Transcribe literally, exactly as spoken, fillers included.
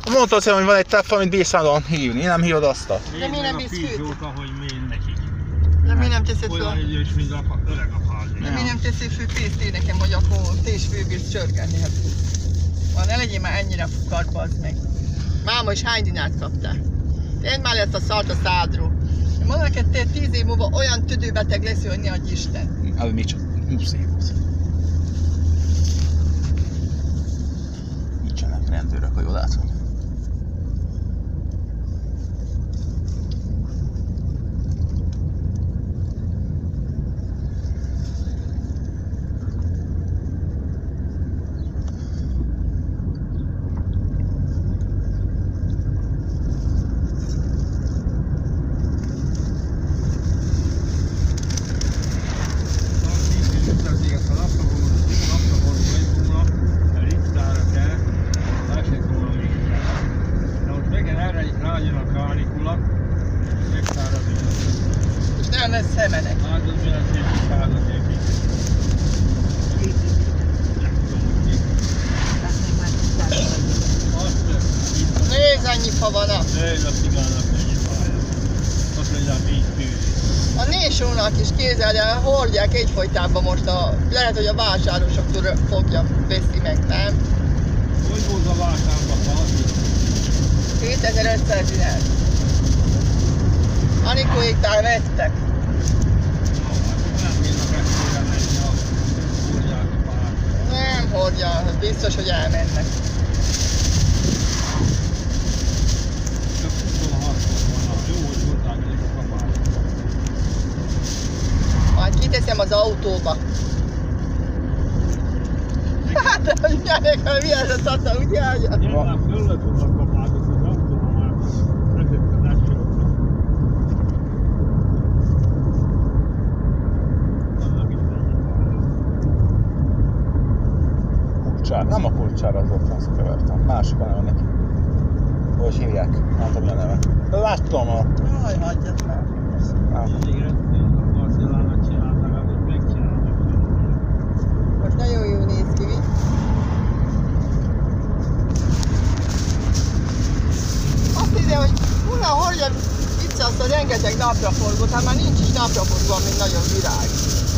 Mondtad, hogy van egy telefon, amit bírsz állandóan hívni, nem hívod azt a... De mi nem visz főt? Hogy miért nekik. De mi nem teszed föl? Olyan idős, mint a öreg apád. De mi nem teszi fő pénzt én nekem, hogy akkor te is főbírsz csörgetni. Hát, van, ne legyél már ennyire fukart, bazd meg. Máma is hány dinárt kaptál? Tedd már ezt a szart a szádról. Én mondom neked, te tíz év múlva olyan tüdőbeteg lesz, hogy ne adj Isten. Hát mi csak húsz év az. Nincsenek rendőrök, ha jól látom. És nem lesz szemenek. Nézd, annyi fa van a... Nézd a cigának mennyi fája. Azt mondja, így tűz. A Nésónak is kézzel, hordják egyfolytában most a... Lehet, hogy a vásárosoktól fogja, veszi meg, nem? Hogy volt a vásárban fa? kétezer-ötszáz dinár. Anikóéktál vettek. Nem hordják, biztos, hogy elmennek. Majd kiteszem az autóba. Hát, hogy milyenek, mi ez a tata, ugye? Nyilván föl lett volna a kapát, az az autóban már letette az esőt. Annak is ennyi fája. Kulcsár, nem a kulcsár az ott azt kevertem. Másik a neve neki. Hogy hívják? Nem tudom mi a neve. De láttam a... Jaj, hagyjad már. Most nagyon jól néz ki, mi? Azt hiszem, hogy Una hordja vissza azt a rengeteg napraforgót, hát már nincs is napraforgó, ami nagyon virág.